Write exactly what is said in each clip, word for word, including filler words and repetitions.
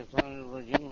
الشيطان الرجيم.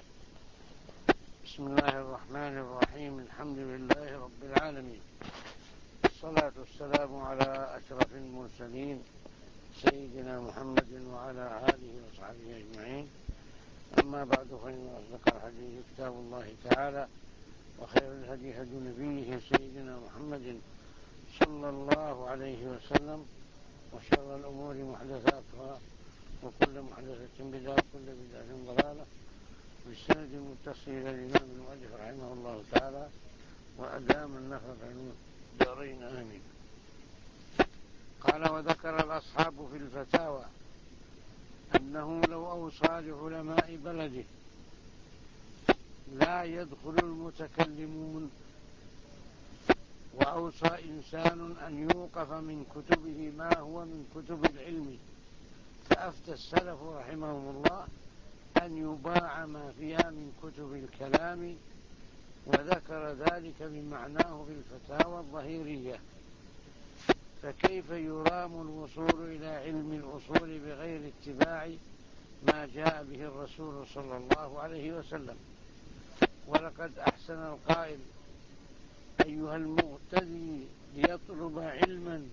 بسم الله الرحمن الرحيم. الحمد لله رب العالمين، الصلاة والسلام على أشرف المرسلين سيدنا محمد وعلى آله وصحبه أجمعين. أما بعد، فإن أصدق الحديث كتاب الله تعالى، وخير الهدي هدي نبيه سيدنا محمد صلى الله عليه وسلم، وشر الأمور محدثاتها، وكل محدثة بدعة، وكل بدعة ضلالة. بالسند المتصل إلى الإمام المؤلف رحمه الله تعالى، وأدام النفع دارين آمين. قال: وذكر الأصحاب في الفتاوى أنه لو أوصى لعلماء بلده لا يدخل المتكلمون، وأوصى إنسان أن يوقف من كتبه ما هو من كتب العلم، فأفتى السلف رحمهم الله أن يباع ما فيها من كتب الكلام، وذكر ذلك بمعناه في الفتاوى الظهيرية. فكيف يرام الوصول إلى علم الأصول بغير اتباع ما جاء به الرسول صلى الله عليه وسلم؟ ولقد أحسن القائل: أيها المغتدي ليطلب علما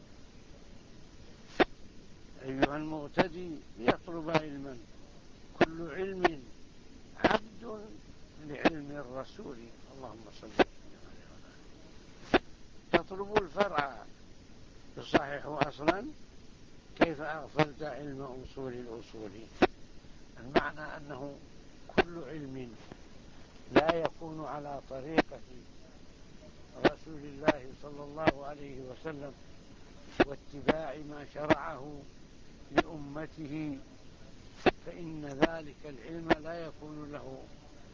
أيها المغتدي ليطلب علما كل علم عبد لعلم الرسول. اللهم صل عليه. تطلب الفرع تصحح أصلا، كيف أغفلت علم أصول الأصول؟ المعنى أنه كل علم لا يكون على طريقة رسول الله صلى الله عليه وسلم واتباع ما شرعه لأمته، فإن ذلك العلم لا يكون له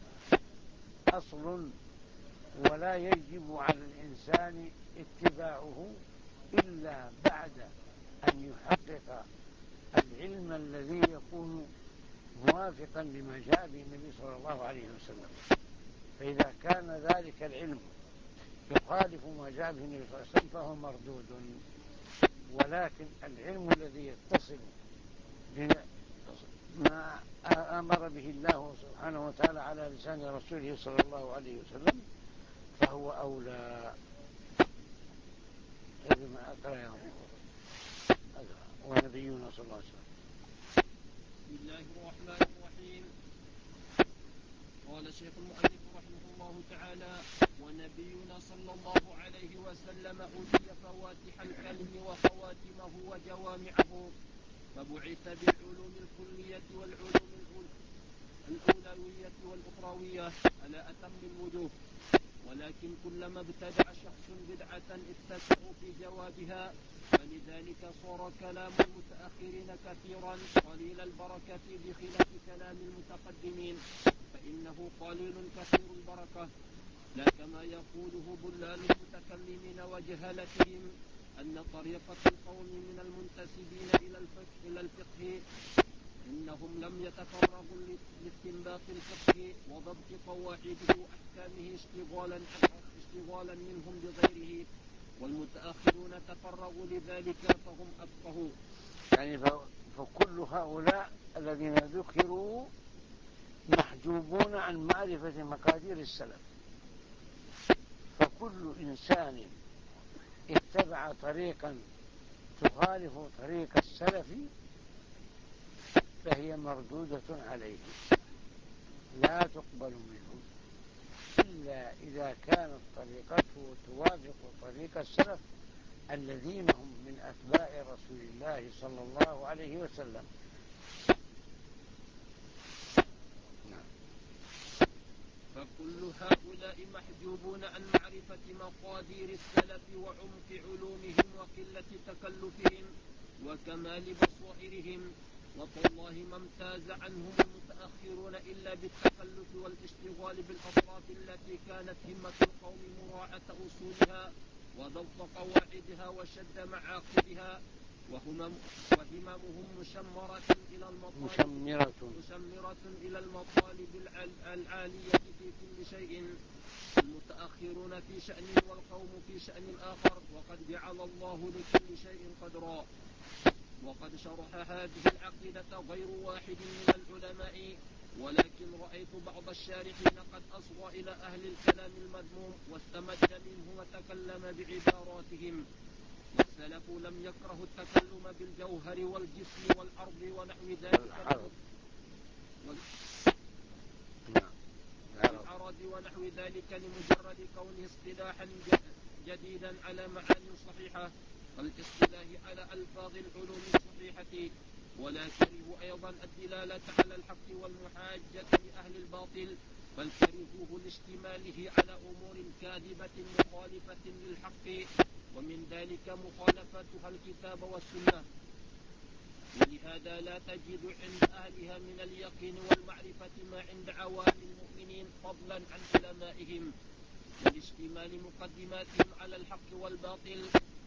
أصل، ولا يجب على الإنسان اتباعه إلا بعد أن يحقق العلم الذي يكون موافقا لما جاء به النبي صلى الله عليه وسلم. فإذا كان ذلك العلم يخالف ما جاء به النبي صلى الله عليه وسلم فهو مردود. ولكن العلم الذي يتصل بما أمر به الله سبحانه وتعالى على لسان رسوله صلى الله عليه وسلم فهو أولى. كما أقرأ ونبينا صلى الله عليه وسلم. بسم الله الرحمن الرحيم. قال الشيخ المؤلف رحمه الله تعالى: ونبينا صلى الله عليه وسلم أوتي فواتح الكلم وخواتمه وجوامعه، فبعث بالعلوم الكلية والعلوم الأولوية والأخروية على أتم الوجوه. ولكن كلما ابتدع شخص بدعة اتسعوا في جوابها، فلذلك صار كلام المتأخرين كثيرا قليل البركة بخلاف كلام المتقدمين، فإنه قليل كثير البركة. لا كما يقوله ضلال المتكلمين وجهلتهم أن طريقة القوم من المنتسبين إلى الفقه, إلى الفقه إنهم لم يتفرغوا لاستنباط الفقه وضبط قواعده وأحكامه اشتغالا, اشتغالا منهم بغيره، والمتأخرون تفرغوا لذلك فهم أفقهوا. يعني فكل هؤلاء الذين ذكروا محجوبون عن معرفة مقادير السلف. فكل إنسان اتبع طريقا تخالف طريق السلف فهي مردودة عليه، لا تقبل منه إلا إذا كانت طريقته توافق طريق السلف الذين هم من أتباع رسول الله صلى الله عليه وسلم. فكل هؤلاء محجوبون عن معرفة مقادير السلف وعمق علومهم وقلة تكلفهم وكمال بصائرهم. وتالله ما امتاز عنهم المتأخرون إلا بالتكلف والاشتغال بالأطراف التي كانت همة القوم مراعاة أصولها وضبط قواعدها وشد معاقدها، وهممهم مشمرة إلى المطالب مشمرة, مشمرة إلى المطالب العالية في كل شيء. المتأخرون في شأن والقوم في شأن آخر، وقد جعل الله لكل شيء قدرا. وقد شرح هذه العقيدة غير واحد من العلماء، ولكن رأيت بعض الشارحين قد أصغى إلى أهل الكلام المذموم واستمد منه وتكلم بعباراتهم. والسلف لم يكرهوا التكلم بالجوهر والجسم والأرض ونحو ذلك والعرض ونحو ذلك لمجرد كونه اصطلاحا جديدا على معاني صحيحة والاصطلاح على ألفاظ العلوم الصحيحة. ولا كرهوا أيضا الدلالة على الحق والمحاجة لأهل الباطل، بل كرهوه لاشتماله على أمور كاذبة مخالفة للحق، ومن ذلك مخالفتها الكتاب والسنة. ولهذا لا تجد عند أهلها من اليقين والمعرفة ما عند عوام المؤمنين فضلا عن علمائهم، ولاشتمال مقدماتهم على الحق والباطل.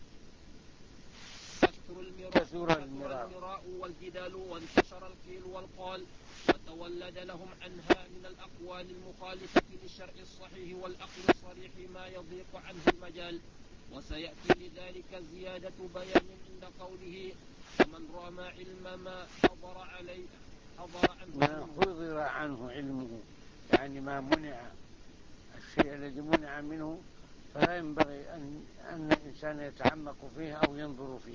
كثر المراء والجدال وانتشر القيل والقال، وتولد لهم عنها من الأقوال المخالفة للشرع الصحيح والعقل الصريح ما يضيق عنه المجال. وسيأتي لذلك زيادة بيان عند قوله: ومن رام علم ما حضر عليه حضر عنه ما حضر عنه علمه، يعني ما منع، الشيء الذي منع منه فلا ينبغي أن, أن الإنسان يتعمق فيه أو ينظر فيه.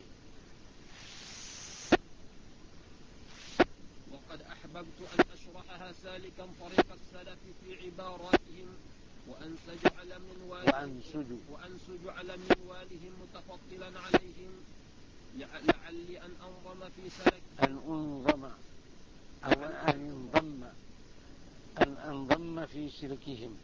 وقد أحببت أن أشرحها سالكا طريق السلف في عباراتهم وأنسج على منوالهم وأنسج على منوالهم متفضلا عليهم، لعلي أن أنظم في سلك أن أنظم أو أن ينضم أن أنضم في سلكهم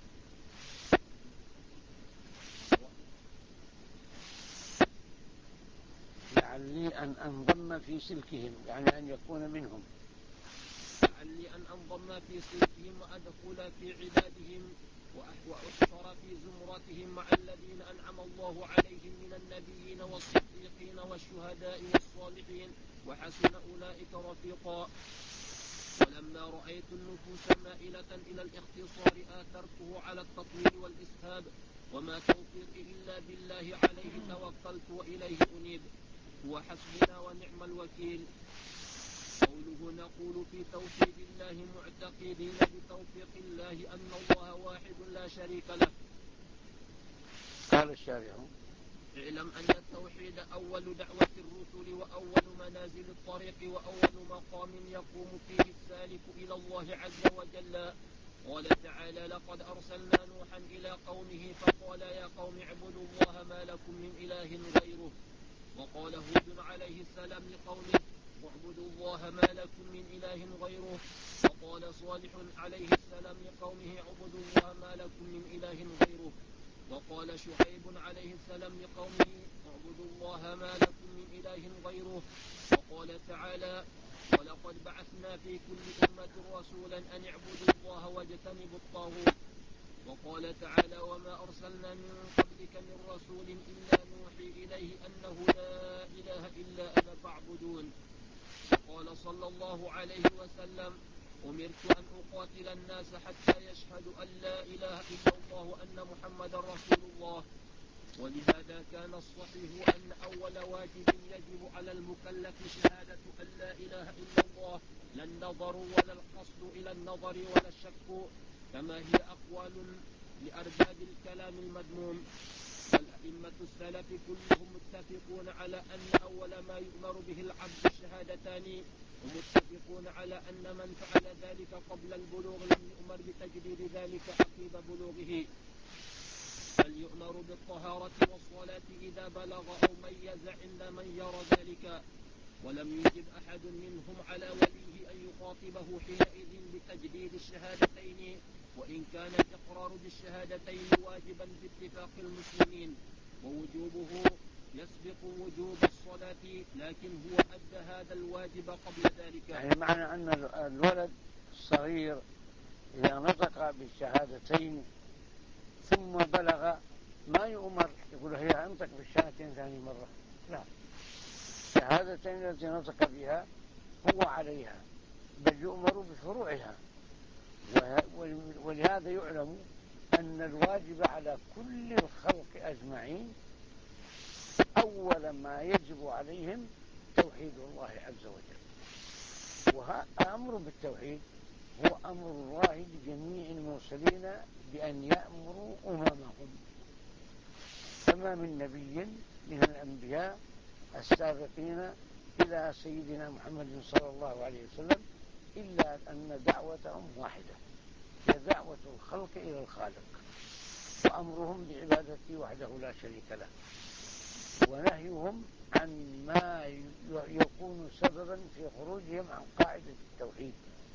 لعلي أن أنضم في سلكهم، يعني أن يكون منهم. لعلي أن أنضم في سلكهم وأدخل في عبادهم وأحشر في زمرتهم مع الذين أنعم الله عليهم من النبيين والصديقين والشهداء والصالحين، وحسن أولئك رفيقا. ولما رأيت النفوس مائلة إلى الاختصار آثرته على التطويل والإسهاب، وما توفيقي إلا بالله، عليه توكلت وإليه أنيب، هو حسبنا ونعم الوكيل. قوله: نقول في توحيد الله معتقدين بتوفيق الله أن الله واحد لا شريك له. قال الشارع: اعلم أن التوحيد أول دعوة الرسل وأول منازل الطريق وأول مقام يقوم فيه السالك إلى الله عز وجل. قال تعالى: لقد أرسلنا نوحا إلى قومه فقال يا قوم اعبدوا الله ما لكم من إله غيره. وقال هود عليه السلام لقومه: واعبدوا الله ما لكم من إله غيره. وقال صالح عليه السلام لقومه: اعبدوا الله ما لكم من إله غيره. وقال شعيب عليه السلام لقومه: اعبدوا الله ما لكم من إله غيره. وقال تعالى: ولقد بعثنا في كل أمة رسولا أن اعبدوا الله واجتنبوا الطاغوت. وقال تعالى: وما أرسلنا من قبلك من رسول إلا نوحي إليه أنه لا إله إلا أنا فاعبدون. وقال صلى الله عليه وسلم: أمرت أن أقاتل الناس حتى يشهدوا أن لا إله إلا الله وأن محمدا رسول الله. ولهذا كان الصحيح أن أول واجب يجب على المكلف شهادة أن لا إله إلا الله، لا النظر ولا القصد إلى النظر ولا الشك، كما هي أقوال لأرباب الكلام المذموم. والأئمة السلف كلهم متفقون على أن أول ما يؤمر به العبد الشهادتان، ومتفقون على أن من فعل ذلك قبل البلوغ لم يؤمر بتجديد ذلك عقب بلوغه، بل يؤمر بالطهارة والصلاة إذا بلغ أو ميز عند من يرى ذلك. ولم يجب أحد منهم على وليه أن يخاطبه حينئذ بتجديد الشهادتين، وإن كان الإقرار بالشهادتين واجبا باتفاق المسلمين، ووجوبه يسبق وجوب الصلاة، لكن هو أدى هذا الواجب قبل ذلك. يعني معنى أن الولد الصغير إذا نطق بالشهادتين ثم بلغ ما يؤمر يقول هي أنطق بالشهادتين ثاني مرة، لا، الشهادتين التي نطق بها هو عليها، بل يؤمر بفروعها. ولهذا يعلم أن الواجب على كل الخلق أجمعين أول ما يجب عليهم توحيد الله عز وجل. وأمر بالتوحيد هو أمر الله لجميع المرسلين بأن يأمروا أممهم، فما من نبي من الأنبياء السابقين إلى سيدنا محمد صلى الله عليه وسلم إلا أن دعوتهم واحدة، هي دعوة الخلق إلى الخالق، وأمرهم بعبادته وحده لا شريك له، ونهيهم عن ما يكون سببا في خروجهم عن قاعدة التوحيد.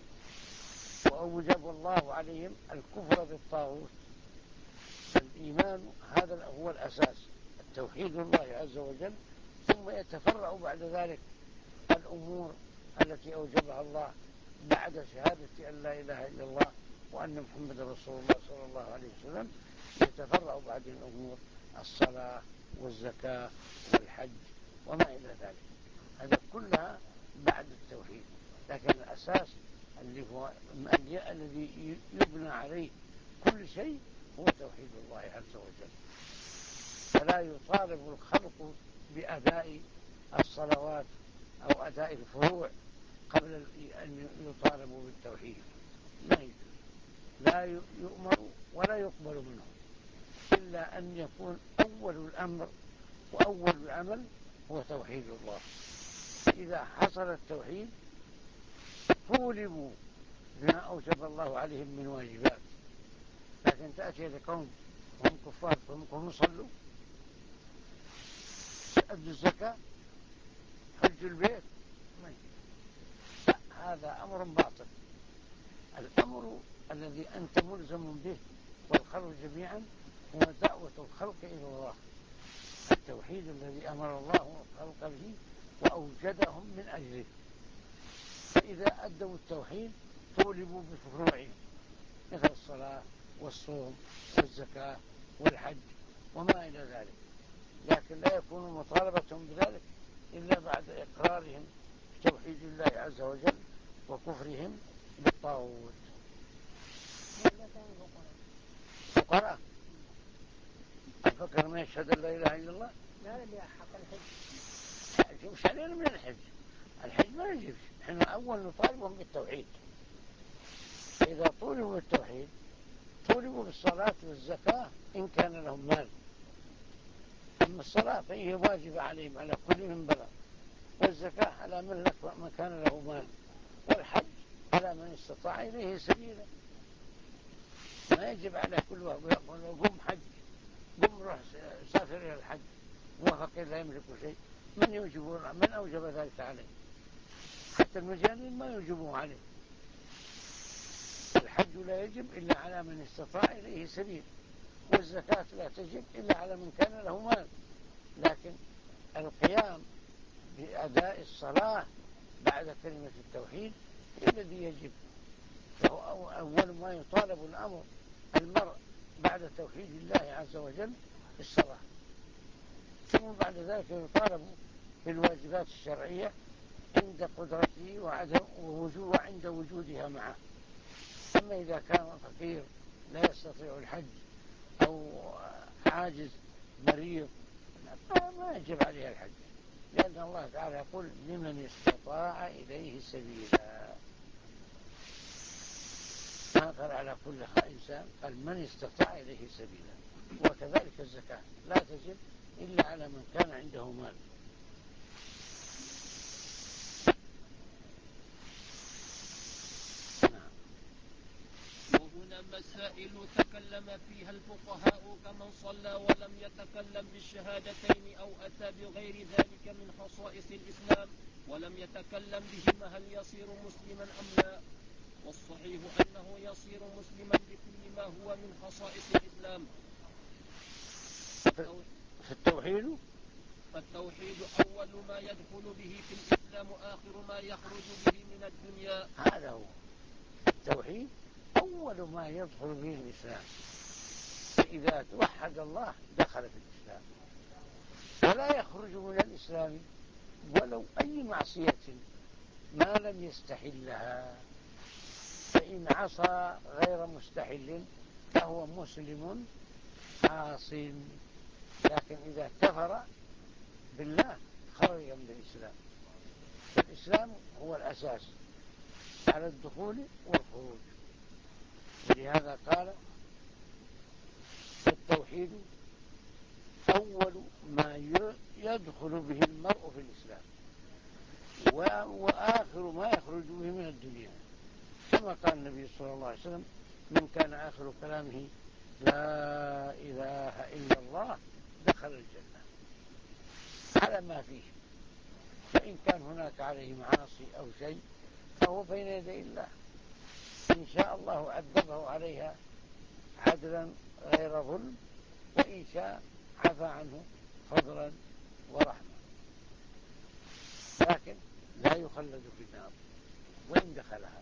وأوجب الله عليهم الكفر بالطاغوت. فالإيمان هذا هو الأساس، التوحيد الله عز وجل، ثم يتفرع بعد ذلك الأمور التي أوجبها الله بعد شهادة أن لا إله إلا الله وأن محمد رسول الله صلى الله عليه وسلم. يتفرع بعد الأمور الصلاة والزكاة والحج وما إلى ذلك، هذا كلها بعد التوحيد. لكن الأساس اللي هو الذي يبنى عليه كل شيء هو توحيد الله عز وجل. فلا يطالب الخلق بأداء الصلوات أو أداء الفروع قبل أن يطالبوا بالتوحيد، لا يجوز، لا يؤمر ولا يقبل منه إلا أن يكون أول الأمر وأول العمل هو توحيد الله. فإذا حصل التوحيد طولبوا بما أوجب الله عليهم من واجبات. لكن تأتي لقوم هم كفار فهم يصلوا، أدوا الزكاة، حجوا البيت، لا، هذا أمر باطل. الأمر الذي أنت ملزم به والخلق جميعا هو دعوة الخلق إلى الله، التوحيد الذي أمر الله الخلق به وأوجدهم من أجله. فإذا أدوا التوحيد طولبوا بفروعهم مثل الصلاة والصوم والزكاة والحج وما إلى ذلك، لكن لا يكون مطالبتهم بذلك إلا بعد إقرارهم بتوحيد الله عز وجل وكفرهم بالطاغوت. فقراء الفقر ما يشهد أن لا إله إلا الله، لا اللي حق الحج مش علينا من الحج، الحج ما يجبش، احنا أول نطالبهم بالتوحيد. فإذا طولبوا بالتوحيد طولبوا بالصلاة والزكاة إن كان لهم مال. أما الصلاة فهي واجبة عليهم على كل من بلغ، والزكاة على من لك من كان له مال، والحج على من استطاع إليه سبيلا. ما يجب على كل واحد يقول قم حج، قم روح سافر إلى الحج، وفقير لا يملك شيء، من يوجب من أوجب ذلك عليه؟ حتى المجانين ما يوجبوه عليه. الحج لا يجب إلا على من استطاع إليه سبيل، والزكاة لا تجب إلا على من كان له مال. لكن القيام بأداء الصلاة بعد كلمة التوحيد الذي يجب، فهو أول ما يطالب الأمر المرء بعد توحيد الله عز وجل الصلاة، ثم بعد ذلك يطالب بالواجبات الشرعية عند قدرته وعدم وعند وجودها معه. أما إذا كان فقير لا يستطيع الحج أو عاجز مريض ما يجب عليه الحج، لأن الله تعالى يقول لمن استطاع إليه سبيلا، ما قال على كل إنسان، قال من استطاع إليه سبيلا. وكذلك الزكاة لا تجب إلا على من كان عنده مال. وهنا مسائل تكلم فيها الفقهاء كمن صلى ولم يتكلم بالشهادتين أو أتى بغير ذلك من خصائص الإسلام ولم يتكلم بهما هل يصير مسلما أم لا؟ والصحيح أنه يصير مسلما بكل ما هو من خصائص الإسلام. في التوحيد فالتوحيد أول ما يدخل به في الإسلام وآخر ما يخرج به من الدنيا. هذا هو التوحيد، أول ما يدخل به الإسلام. فإذا توحد الله دخل في الإسلام، ولا يخرج من الإسلام ولو أي معصية ما لم يستحلها. فإن عصى غير مستحل فهو مسلم عاص، لكن إذا كفر بالله خرج من الإسلام. فالإسلام هو الأساس على الدخول والخروج. ولهذا قال التوحيد أول ما يدخل به المرء في الإسلام وآخر ما يخرج به من الدنيا، كما قال النبي صلى الله عليه وسلم: من كان آخر كلامه لا إله إلا الله دخل الجنة، على ما فيه. فإن كان هناك عليه معاصي أو شيء فهو بين يدي الله، إن شاء الله عذبه عليها عدلا غير ظلم، وإن شاء عفى عنه فضلا ورحمة، لكن لا يخلد في النار وإن دخلها.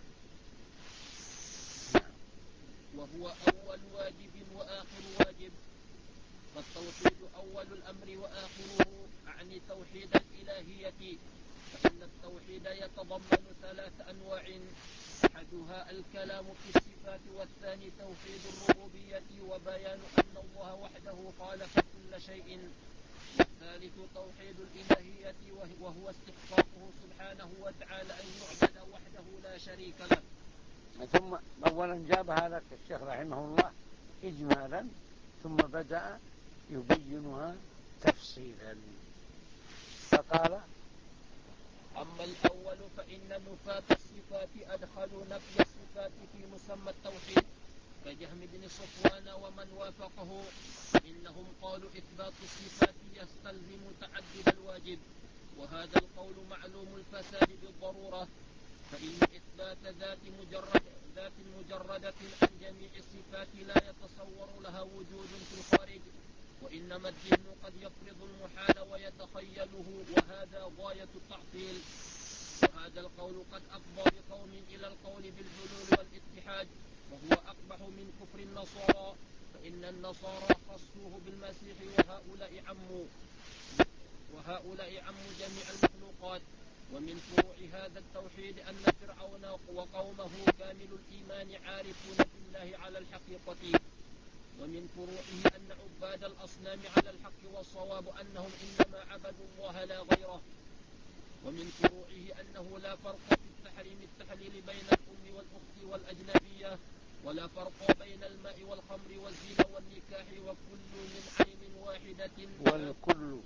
وهو أول واجب وآخر واجب، فالتوحيد أول الأمر وآخره، أعني توحيد الإلهية، فإن التوحيد يتضمن ثلاث أنواع: أحدها الكلام في الصفات، والثاني توحيد الربوبية وبيان أن الله وحده خالق كل شيء، والثالث توحيد الإلهية وهو استحقاقه سبحانه وتعالى أن يعبد وحده لا شريك له. ثم أولا جابها لك الشيخ رحمه الله إجمالا، ثم بدأ يبينها تفصيلا، فقال: أما الأول فإن نفاة الصفات أدخلوا نفي الصفات في مسمى التوحيد كجهم بن صفوان ومن وافقه، فإنهم قالوا إثبات الصفات يستلزم تعدد الواجب، وهذا القول معلوم الفساد بالضرورة، فإن إثبات ذات مجرد ذات مجردة عن جميع الصفات لا يتصور لها وجود في الخارج، وإنما الذهن قد يفرض المحال ويتخيله، وهذا غاية التعطيل. وهذا القول قد أفضى بقوم إلى القول بالحلول والاتحاد، وهو أقبح من كفر النصارى، فإن النصارى خصوه بالمسيح وهؤلاء عموا وهؤلاء عموا جميع المخلوقات. ومن فروع هذا التوحيد أن فرعون وقومه كامل الإيمان عارفون بالله على الحقيقة. ومن فروعه أن عباد الأصنام على الحق والصواب أنهم إنما عبدوا الله لا غيره. ومن فروعه أنه لا فرق في التحريم التحليل بين الأم والأخت والأجنبية، ولا فرق بين الماء والخمر والزنا والنكاح، وكل من عين واحدة والكل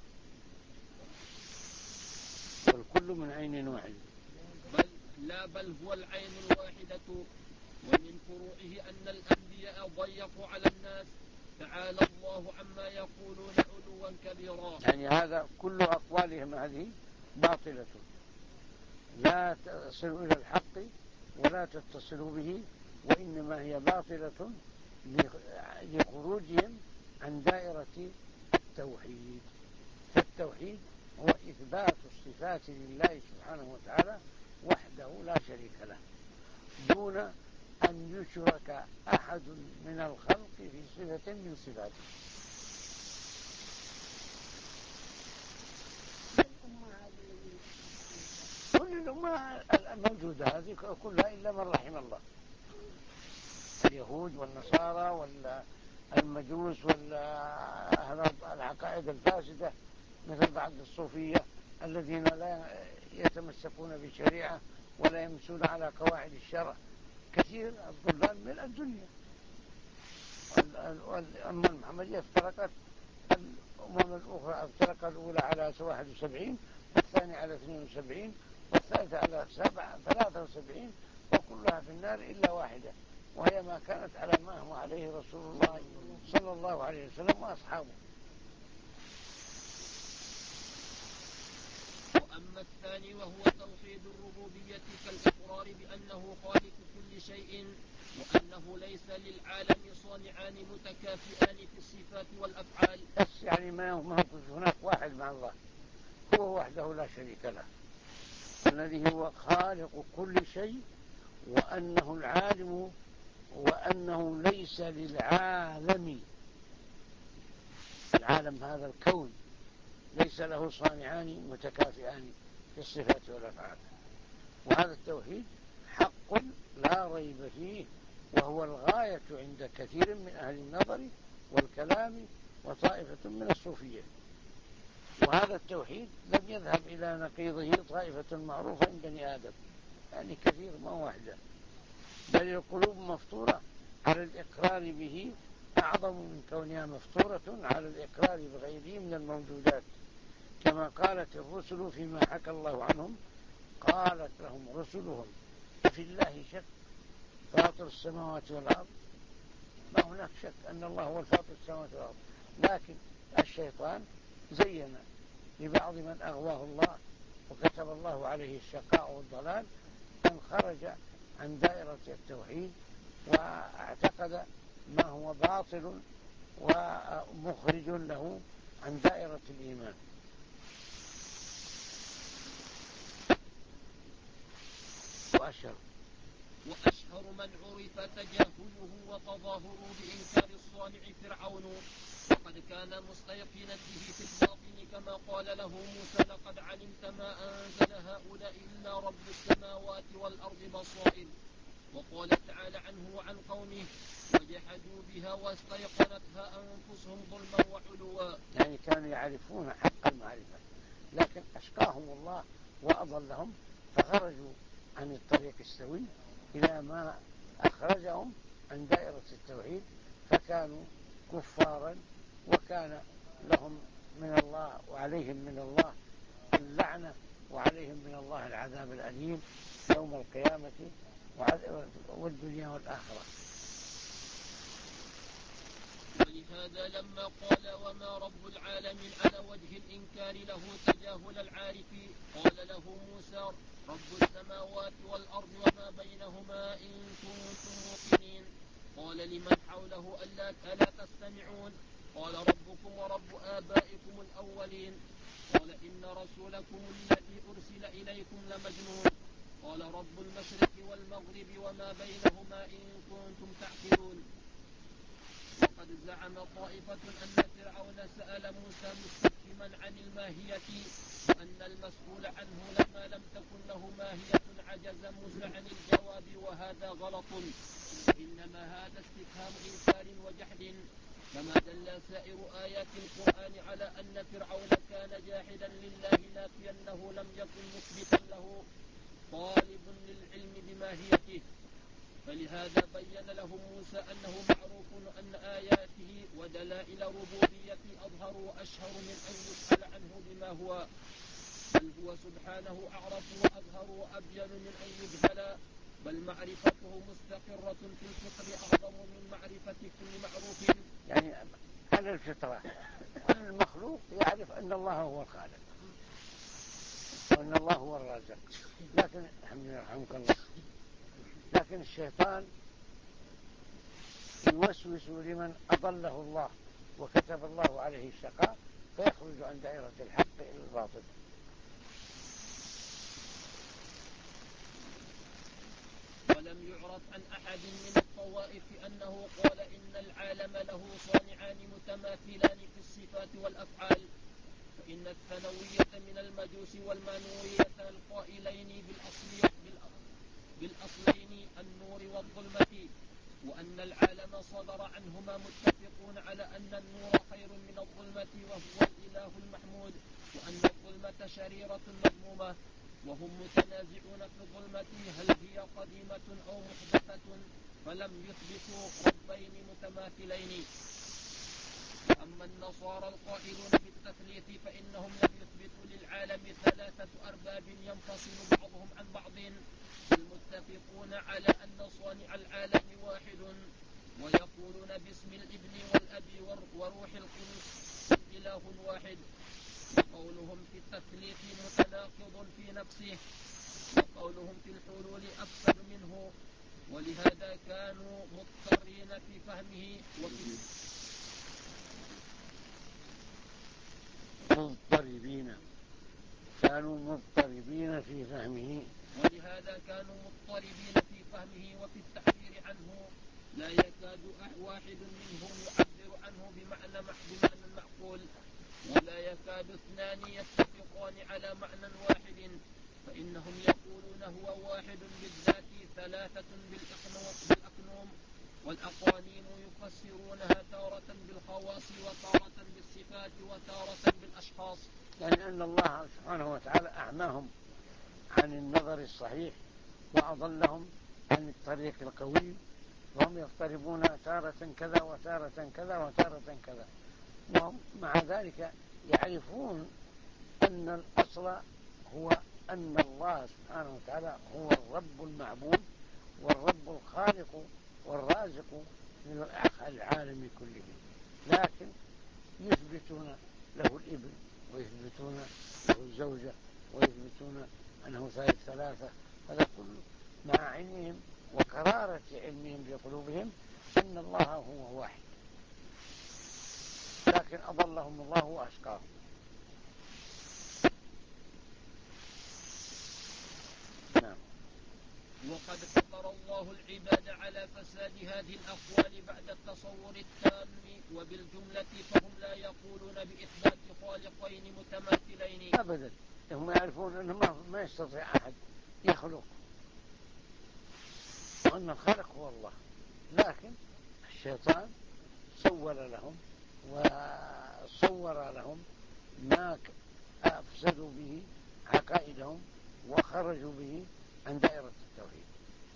والكل من عين واحدة بل لا بل هو العين الواحدة. ومن فروعه أن الأنبياء ضيقوا على الناس، تعالى الله عما يقولون علوا كبيرا. يعني هذا كل أقوالهم هذه باطلة، لا تصل إلى الحق ولا تتصل به، وإنما هي باطلة لخروجهم عن دائرة التوحيد. فالتوحيد هو إثبات الصفات لله سبحانه وتعالى وحده لا شريك له، دون أن يشرك أحد من الخلق في صفة من صفاته. كل الأمة الموجودة هذه كلها إلا من رحم الله، اليهود والنصارى والمجوس والأهل العقائد الفاسدة مثل بعض الصوفية الذين لا يتمسكون بالشريعة ولا يمسون على قواعد الشرع، كثير الضلال من الدنيا. والأمة المحمدية افترقت، الأمم الأخرى افترقت، الأولى على واحد وسبعين، والثانية على اثنين وسبعين، والثالثة على ثلاثة وسبعين، وكلها في النار إلا واحدة، وهي ما كانت على ما هو عليه رسول الله صلى الله عليه وسلم وأصحابه. وأما الثاني وهو توحيد الربوبية كالإقرار بأنه خالق كل شيء، وأنه ليس للعالم صانعان متكافئان في الصفات والأفعال. بس يعني ما هناك واحد مع الله، هو وحده لا شريك له، الذي هو خالق كل شيء، وأنه العالم، وأنه ليس للعالم، العالم هذا الكون ليس له صانعان متكافئان في الصفات والأفعال. وهذا التوحيد حق لا ريب فيه، وهو الغاية عند كثير من أهل النظر والكلام وطائفة من الصوفية. وهذا التوحيد لم يذهب إلى نقيضه طائفة معروفة من بني آدم، يعني كثير ما واحدة، بل القلوب مفطورة على الإقرار به أعظم من كونها مفطورة على الإقرار بغيره من الموجودات، كما قالت الرسل فيما حكى الله عنهم: قالت لهم رسلهم أفي الله شك فاطر السماوات والأرض. ما هناك شك أن الله هو الفاطر السماوات والأرض، لكن الشيطان زين لبعض من أغواه الله وكتب الله عليه الشقاء والضلال أن خرج عن دائرة التوحيد واعتقد ما هو باطل ومخرج له عن دائرة الإيمان. وأشهر وأشهر من عرف تجاهله وتظاهره بإنكار الصانع فرعون، وقد كان مستيقنا به في الباطن، كما قال له موسى: لقد علمت ما أنزل هؤلاء إلا رب السماوات والأرض بصائر. وقال تعالى عنه وعن قومه: وجحدوا بها واستيقنتها أنفسهم ظلما وعلوا. يعني كانوا يعرفون حق المعرفة، لكن أشقاهم الله وأضلهم، فخرجوا عن الطريق السوي إلى ما أخرجهم عن دائرة التوحيد، فكانوا كفارا، وكان لهم من الله وعليهم من الله اللعنة، وعليهم من الله العذاب الأليم يوم القيامة والدنيا والآخرة. ولهذا لما قال: وما رب العالمين على وجه الإنكار له تجاهل العارفين، قال له موسى: رب السماوات والأرض وما بينهما إن كنتم موقنين. قال لمن حوله: ألا تستمعون؟ قال: ربكم ورب آبائكم الأولين. قال: إن رسولكم الذي أرسل إليكم لمجنون. قال: رب المشرق والمغرب وما بينهما إن كنتم تعقلون. وقد زعم طائفة أن فرعون سأل موسى مستفهما عن الماهية، وأن المسؤول عنه لما لم تكن له ماهية عجز موسى عن الجواب، وهذا غلط، وإنما هذا استفهام إنكار وجحد، كما دل سائر آيات القرآن على أن فرعون كان جاحدا لله نافيا له، لم يكن مثبتا له طالب للعلم بماهيته. فلهذا بين لهم موسى أنه معروف أن آياته ودلائل ربوبيته أظهر وأشهر من أن يسأل عنه بما هو، بل هو سبحانه أعرف وأظهر وأبين من أن يجهل، بل معرفته مستقرة في الفطر أعظم من معرفة كل معروف. يعني على الفطرة كل المخلوق يعرف أن الله هو الخالق وأن الله هو الرازق، لكن الحمد لله رحمك الله، لكن الشيطان يوسوس لمن أضله الله وكتب الله عليه الشقاء، فيخرج عن دائرة الحق إلى الباطل. ولم يعرف عن أحد من الطوائف أنه قال إن العالم له صانعان متماثلان في الصفات والأفعال، فإن الثانوية من المجوس والمانوية القائلين بالأصلية بالأصلين النور والظلمة، وأن العالم صدر عنهما متفقون على أن النور خير من الظلمة وهو الإله المحمود، وأن الظلمة شريرة مذمومة، وهم متنازعون في الظلمة هل هي قديمة أو محدثة، فلم يثبتوا ربين متماثلين. وأما النصارى القائلون بالتثليث فإنهم لم يثبتوا للعالم ثلاثة أرباب ينفصل بعضهم عن بعض، المتفقون على أن صانع العالم واحد، ويقولون باسم الابن والأب وروح القدس إله واحد، وقولهم في التثليث متناقض في نفسه، وقولهم في الحلول أفسد منه، ولهذا كانوا مضطرين في فهمه وفي مضطربين كانوا مضطربين في فهمه ولهذا كانوا مضطربين في فهمه وفي التعبير عنه، لا يكاد واحد منهم يعبر عنه بمعنى بمعنى معقول، ولا يكاد اثنان يتفقان على معنى واحد، فإنهم يقولون هو واحد بالذات ثلاثة بالأقنوم والأقانيم، يفسرونها تارة بالخواص وتارة بالصفات وتارة بالأشخاص. يعني أن الله سبحانه وتعالى أعماهم عن النظر الصحيح وأضلهم عن الطريق القويم، وهم يضطربون تارة كذا وتارة كذا وتارة كذا، وهم مع ذلك يعرفون أن الأصل هو أن الله سبحانه وتعالى هو الرب المعبود والرب الخالق والرازق للعالم كله، لكن يثبتون له الابن ويثبتون له الزوجة ويثبتون أنه ثالث ثلاثة، هذا كله مع علمهم وقرارة علمهم بقلوبهم أن الله هو واحد، لكن أضلهم الله وأشقاهم. نعم. وقد فطر الله العباد على فساد هذه الأقوال بعد التصور التام، وبالجملة فهم لا يقولون بإثبات خالقين متماثلين أبدا، هم يعرفون أنه ما يستطيع أحد يخلق، وأن الخالق هو الله، لكن الشيطان سول لهم وصور لهم ما أفسدوا به عقائدهم وخرجوا به عن دائرة التوحيد.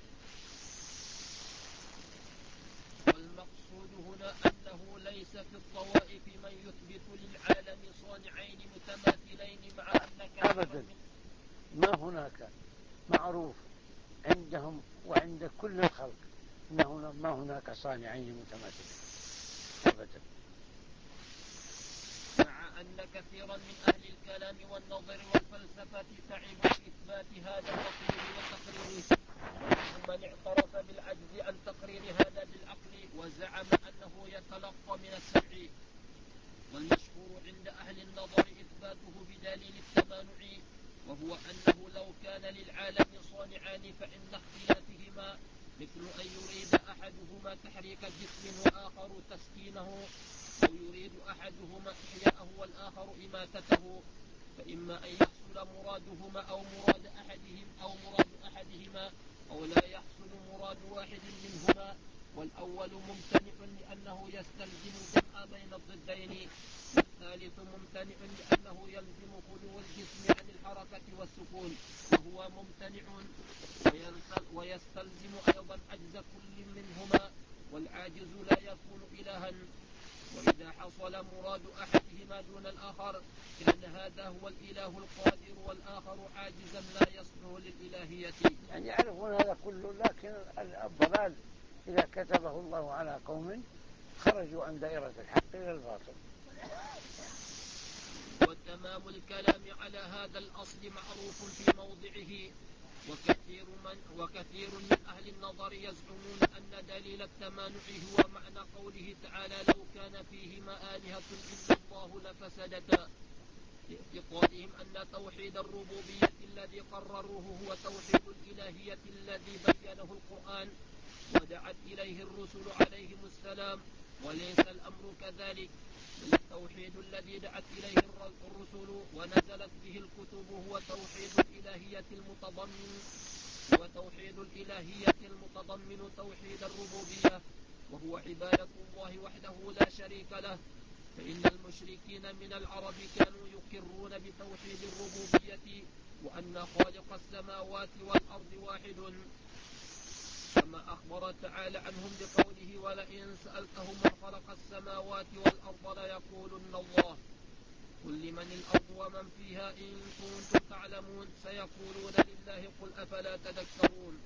والمقصود هنا أنه ليس في الطوائف من يثبت للعالم صانعين متماثلين، مع أن أبدا ما هناك معروف عندهم وعند كل الخلق أنه ما هناك صانعين متماثلين أبدا، مع أن كثيرا من أهل الكلام والنظر والفلسفة تعبوا في إثبات هذا التقرير وتقريره، ومن اعترف بالعجز عن تقرير هذا بالعقل وزعم أنه يتلقى من السمع. والمشهور عند أهل النظر إثباته بدليل التمانع، وهو أنه لو كان للعالم صانعان فإن اختلافهما مثل أن يريد أحدهما تحريك الجسم وآخر تسكينه، أو يريد أحدهما إحياءه والآخر إماتته، فإما أن يحصل مرادهما أو مراد أحدهم أو مراد أحدهما أو لا يحصل مراد واحد منهما، والأول ممتنع لأنه يستلزم الجمع بين الضدين، والثالث ممتنع لأنه يلزم خلو الجسم عن الحركة والسكون، وهو ممتنع ويستلزم أيضا عجز كل منهما، والعاجز لا يكون إلها. وإذا حصل مراد أحدهما دون الآخر كان هذا هو الإله القادر والآخر عاجزا لا يصلح للإلهية. يعني يعرفون هذا كله، لكن الضلال إذا كتبه الله على قوم خرجوا عن دائرة الحق إلى الباطل. وتمام الكلام على هذا الأصل معروف في موضعه، وكثير من, وكثير من أهل النظر يزعمون أن دليل التمانع هو معنى قوله تعالى لو كان فيهما آلهة إلا الله لفسدتا، لاعتقادهم أن توحيد الربوبية الذي قرروه هو توحيد الإلهية الذي بينه القرآن ودعت إليه الرسل عليهم السلام، وليس الأمر كذلك، بل التوحيد الذي دعت إليه الرسل ونزلت به الكتب هو توحيد الإلهية المتضمن هو توحيد الإلهية المتضمن توحيد الربوبية، وهو عبادة الله وحده لا شريك له. فإن المشركين من العرب كانوا يقرون بتوحيد الربوبية وأن خالق السماوات والأرض واحد، كما أخبر تعالى عنهم بقوله ولئن سألتهم من خلق السماوات والأرض ليقولن الله، قل لمن الأرض ومن فيها إن كنتم تعلمون سيقولون لله قل أفلا تذكرون.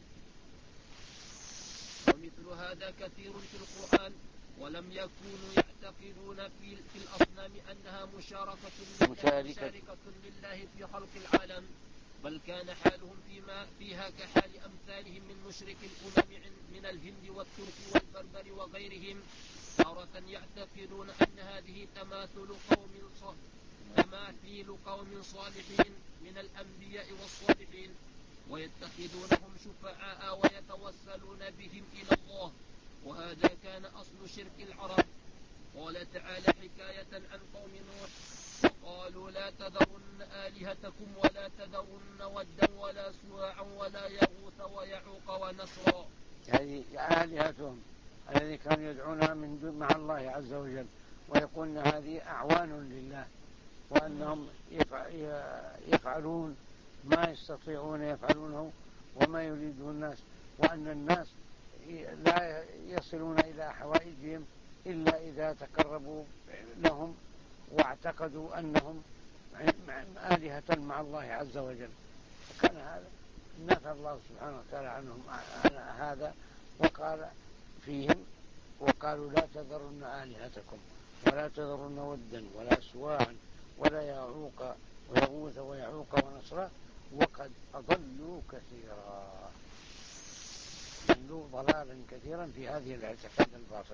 ومثل هذا كثير في القرآن، ولم يكونوا يعتقدون في, في الأصنام أنها مشاركة لله, مشاركة لله في خلق العالم، بل كان حالهم فيما فيها كحال أمثالهم من مشرك الأمم من الهند والترك والبربر وغيرهم، تارة يعتقدون أن هذه تماثل قوم تماثيل قوم صالحين من الأنبياء والصالحين، ويتخذونهم شفعاء ويتوسلون بهم إلى الله، وهذا كان أصل شرك العرب. قال تعالى حكاية عن قوم نوح وقالوا لا تذرن آلهتكم ولا تذرن ودا ولا سواعا ولا يغوث ويعوق ونسرا. هذه آلهتهم الذي كانوا يدعونها من دون مع الله عز وجل ويقولون هذه أعوان لله، وأنهم يفعلون ما يستطيعون يفعلونه وما يريده الناس، وأن الناس لا يصلون إلى حوائجهم إلا إذا تقربوا لهم واعتقدوا أنهم آلهة مع الله عز وجل. كان هذا نفى الله سبحانه وتعالى عنهم هذا وقال فيهم وقالوا لا تذرن آلهتكم ولا تذرن ودا ولا سواعا ولا يعوق ويغوث ويعوق ونصرا وقد أضلوا كثيرا، ضلوا ضلالا كثيرا في هذه الاعتقاد الباطل.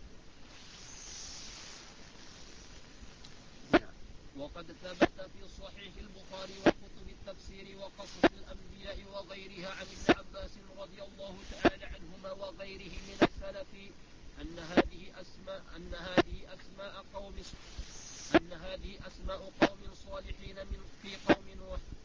وقد ثبت في صحيح البخاري وكتب التفسير وقصص الأنبياء وغيرها عن ابن عباس رضي الله تعالى عنهما وغيره من السلف أن هذه أسماء أن هذه أسماء قوم أن هذه أسماء قوم صالحين من في قوم نوح